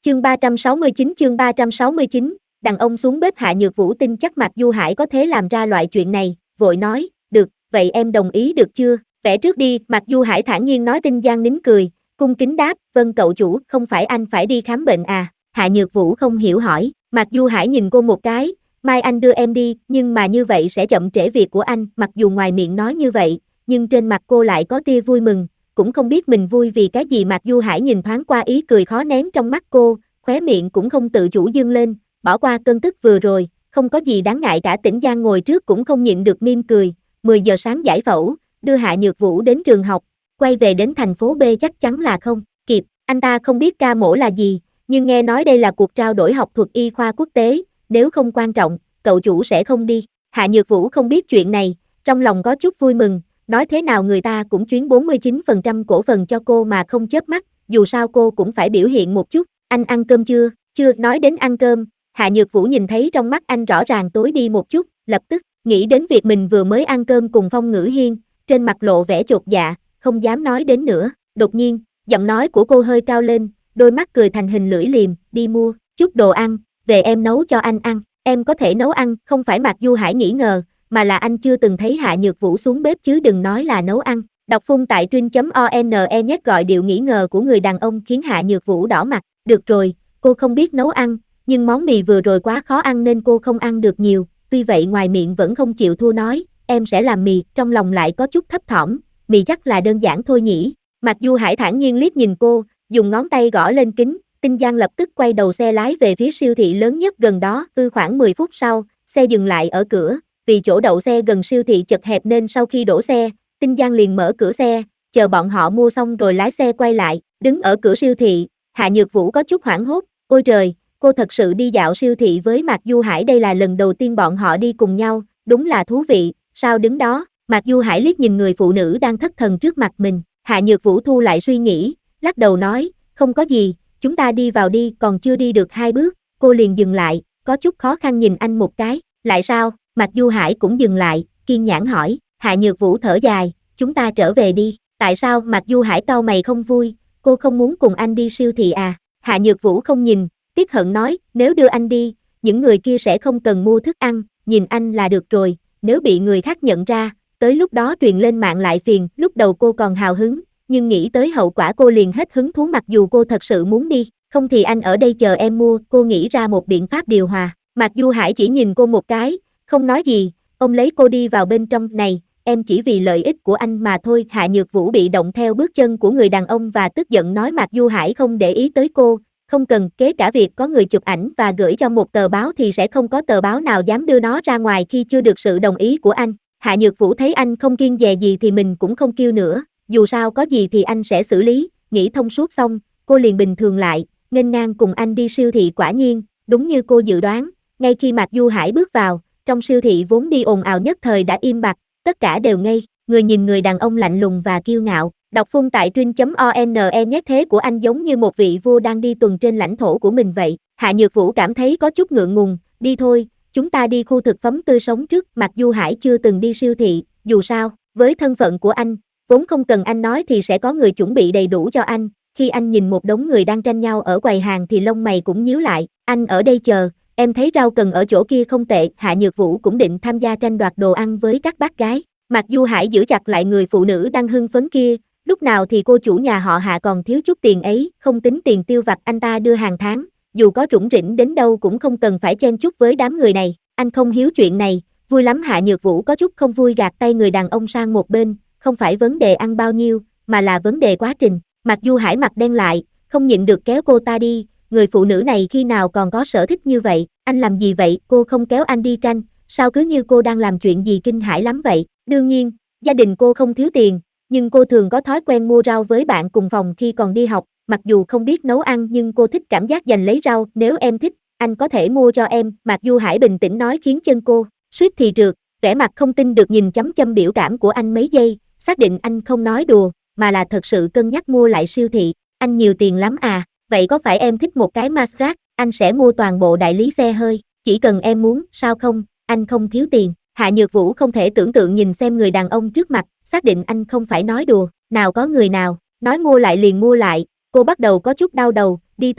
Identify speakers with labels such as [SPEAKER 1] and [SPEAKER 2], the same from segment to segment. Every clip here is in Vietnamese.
[SPEAKER 1] chương 369, đàn ông xuống bếp. Hạ Nhược Vũ tin chắc Mạc Du Hải có thể làm ra loại chuyện này, vội nói, được, vậy em đồng ý được chưa, vẽ trước đi. Mạc Du Hải thản nhiên nói. Tinh Giang nín cười, cung kính đáp, vâng cậu chủ, không phải anh phải đi khám bệnh à. Hạ Nhược Vũ không hiểu hỏi. Mạc Du Hải nhìn cô một cái, mai anh đưa em đi, nhưng mà như vậy sẽ chậm trễ việc của anh. Mặc dù ngoài miệng nói như vậy, nhưng trên mặt cô lại có tia vui mừng, cũng không biết mình vui vì cái gì. Mạc Du Hải nhìn thoáng qua ý cười khó nén trong mắt cô, khóe miệng cũng không tự chủ dương lên, bỏ qua cơn tức vừa rồi, không có gì đáng ngại cả. Tĩnh Giang ngồi trước cũng không nhịn được mỉm cười. 10 giờ sáng giải phẫu, đưa Hạ Nhược Vũ đến trường học, quay về đến thành phố B chắc chắn là không kịp. Anh ta không biết ca mổ là gì, nhưng nghe nói đây là cuộc trao đổi học thuật y khoa quốc tế, nếu không quan trọng, cậu chủ sẽ không đi. Hạ Nhược Vũ không biết chuyện này, trong lòng có chút vui mừng, nói thế nào người ta cũng chuyến 49% cổ phần cho cô mà không chớp mắt, dù sao cô cũng phải biểu hiện một chút. Anh ăn cơm chưa? Chưa. Nói đến ăn cơm, Hạ Nhược Vũ nhìn thấy trong mắt anh rõ ràng tối đi một chút, lập tức nghĩ đến việc mình vừa mới ăn cơm cùng Phong Ngữ Hiên, trên mặt lộ vẻ chột dạ, không dám nói đến nữa. Đột nhiên, giọng nói của cô hơi cao lên, đôi mắt cười thành hình lưỡi liềm, đi mua chút đồ ăn, về em nấu cho anh ăn. Em có thể nấu ăn. Không phải Mạc Du Hải nghi ngờ, mà là anh chưa từng thấy Hạ Nhược Vũ xuống bếp chứ đừng nói là nấu ăn. Đọc phun tại truyện.one nhét gọi điệu nghi ngờ của người đàn ông khiến Hạ Nhược Vũ đỏ mặt. Được rồi, cô không biết nấu ăn, nhưng món mì vừa rồi quá khó ăn nên cô không ăn được nhiều. Tuy vậy ngoài miệng vẫn không chịu thua nói, em sẽ làm mì, trong lòng lại có chút thấp thỏm, mì chắc là đơn giản thôi nhỉ. Mạc Du Hải thản nhiên liếc nhìn cô, dùng ngón tay gõ lên kính. Tinh Giang lập tức quay đầu xe lái về phía siêu thị lớn nhất gần đó. Khoảng 10 phút sau, xe dừng lại ở cửa, vì chỗ đậu xe gần siêu thị chật hẹp nên sau khi đổ xe, Tinh Giang liền mở cửa xe, chờ bọn họ mua xong rồi lái xe quay lại. Đứng ở cửa siêu thị, Hạ Nhược Vũ có chút hoảng hốt, ôi trời, cô thật sự đi dạo siêu thị với Mạc Du Hải, đây là lần đầu tiên bọn họ đi cùng nhau, đúng là thú vị. Sao đứng đó? Mạc Du Hải liếc nhìn người phụ nữ đang thất thần trước mặt mình. Hạ Nhược Vũ thu lại suy nghĩ, lắc đầu nói, không có gì, chúng ta đi vào đi. Còn chưa đi được 2 bước, cô liền dừng lại, có chút khó khăn nhìn anh một cái. Lại sao? Mạc Du Hải cũng dừng lại, kiên nhẫn hỏi. Hạ Nhược Vũ thở dài, chúng ta trở về đi. Tại sao? Mạc Du Hải cau mày không vui, cô không muốn cùng anh đi siêu thị à? Hạ Nhược Vũ không nhìn, tiếc hận nói, nếu đưa anh đi, những người kia sẽ không cần mua thức ăn, nhìn anh là được rồi, nếu bị người khác nhận ra, tới lúc đó truyền lên mạng lại phiền. Lúc đầu cô còn hào hứng, nhưng nghĩ tới hậu quả cô liền hết hứng thú. Mặc dù cô thật sự muốn đi, không thì anh ở đây chờ em mua. Cô nghĩ ra một biện pháp điều hòa. Mạc Du Hải chỉ nhìn cô một cái, không nói gì, ông lấy cô đi vào bên trong. Này, em chỉ vì lợi ích của anh mà thôi. Hạ Nhược Vũ bị động theo bước chân của người đàn ông và tức giận nói Mạc Du Hải không để ý tới cô, không cần, kể cả việc có người chụp ảnh và gửi cho một tờ báo thì sẽ không có tờ báo nào dám đưa nó ra ngoài khi chưa được sự đồng ý của anh. Hạ Nhược Vũ thấy anh không kiêng dè gì thì mình cũng không kêu nữa, dù sao có gì thì anh sẽ xử lý. Nghĩ thông suốt xong, cô liền bình thường lại, nghênh ngang cùng anh đi siêu thị. Quả nhiên, đúng như cô dự đoán, ngay khi Mạc Du Hải bước vào, trong siêu thị vốn đi ồn ào nhất thời đã im bặt, tất cả đều ngây người nhìn người đàn ông lạnh lùng và kiêu ngạo. Đọc phun tại truyện.one nhét thế của anh giống như một vị vua đang đi tuần trên lãnh thổ của mình vậy. Hạ Nhược Vũ cảm thấy có chút ngượng ngùng, đi thôi, chúng ta đi khu thực phẩm tươi sống trước. Mạc Du Hải chưa từng đi siêu thị, dù sao, với thân phận của anh, vốn không cần anh nói thì sẽ có người chuẩn bị đầy đủ cho anh. Khi anh nhìn một đống người đang tranh nhau ở quầy hàng thì lông mày cũng nhíu lại. Anh ở đây chờ, em thấy rau cần ở chỗ kia không tệ. Hạ Nhược Vũ cũng định tham gia tranh đoạt đồ ăn với các bác gái. Mạc Du Hải giữ chặt lại người phụ nữ đang hưng phấn kia, lúc nào thì cô chủ nhà họ Hạ còn thiếu chút tiền ấy, không tính tiền tiêu vặt anh ta đưa hàng tháng, dù có rủng rỉnh đến đâu cũng không cần phải chen chúc với đám người này. Anh không hiếu chuyện này, vui lắm. Hạ Nhược Vũ có chút không vui gạt tay người đàn ông sang một bên, không phải vấn đề ăn bao nhiêu, mà là vấn đề quá trình. Mạc Du Hải mặt đen lại, không nhịn được kéo cô ta đi, người phụ nữ này khi nào còn có sở thích như vậy. Anh làm gì vậy? Cô không kéo anh đi tranh, sao cứ như cô đang làm chuyện gì kinh hãi lắm vậy? Đương nhiên, gia đình cô không thiếu tiền, nhưng cô thường có thói quen mua rau với bạn cùng phòng khi còn đi học. Mặc dù không biết nấu ăn nhưng cô thích cảm giác giành lấy rau. Nếu em thích, anh có thể mua cho em. Mạc Du Hải bình tĩnh nói khiến chân cô suýt thì trượt, vẻ mặt không tin được nhìn chăm chăm biểu cảm của anh mấy giây, xác định anh không nói đùa, mà là thật sự cân nhắc mua lại siêu thị. Anh nhiều tiền lắm à? Vậy có phải em thích một cái Maserati, anh sẽ mua toàn bộ đại lý xe hơi, chỉ cần em muốn. Sao không, anh không thiếu tiền. Hạ Nhược Vũ không thể tưởng tượng nhìn xem người đàn ông trước mặt, xác định anh không phải nói đùa. Nào có người nào nói mua lại liền mua lại. Cô bắt đầu có chút đau đầu, đi thôi,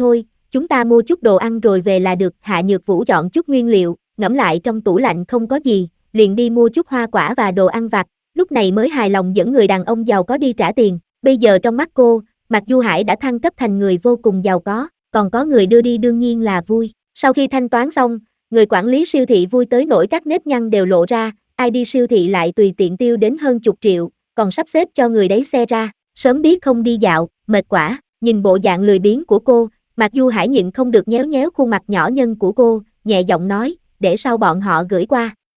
[SPEAKER 1] chúng ta mua chút đồ ăn rồi về là được. Hạ Nhược Vũ chọn chút nguyên liệu, ngẫm lại trong tủ lạnh không có gì, liền đi mua chút hoa quả và đồ ăn vặt, lúc này mới hài lòng dẫn người đàn ông giàu có đi trả tiền. Bây giờ trong mắt cô, Mạc Du Hải đã thăng cấp thành người vô cùng giàu có, còn có người đưa đi đương nhiên là vui. Sau khi thanh toán xong, người quản lý siêu thị vui tới nỗi các nếp nhăn đều lộ ra, ai đi siêu thị lại tùy tiện tiêu đến hơn chục triệu, còn sắp xếp cho người đấy xe ra, sớm biết không đi dạo, mệt quả. Nhìn bộ dạng lười biếng của cô, Mạc Du Hải nhịn không được nhéo nhéo khuôn mặt nhỏ nhân của cô, nhẹ giọng nói, để sau bọn họ gửi qua.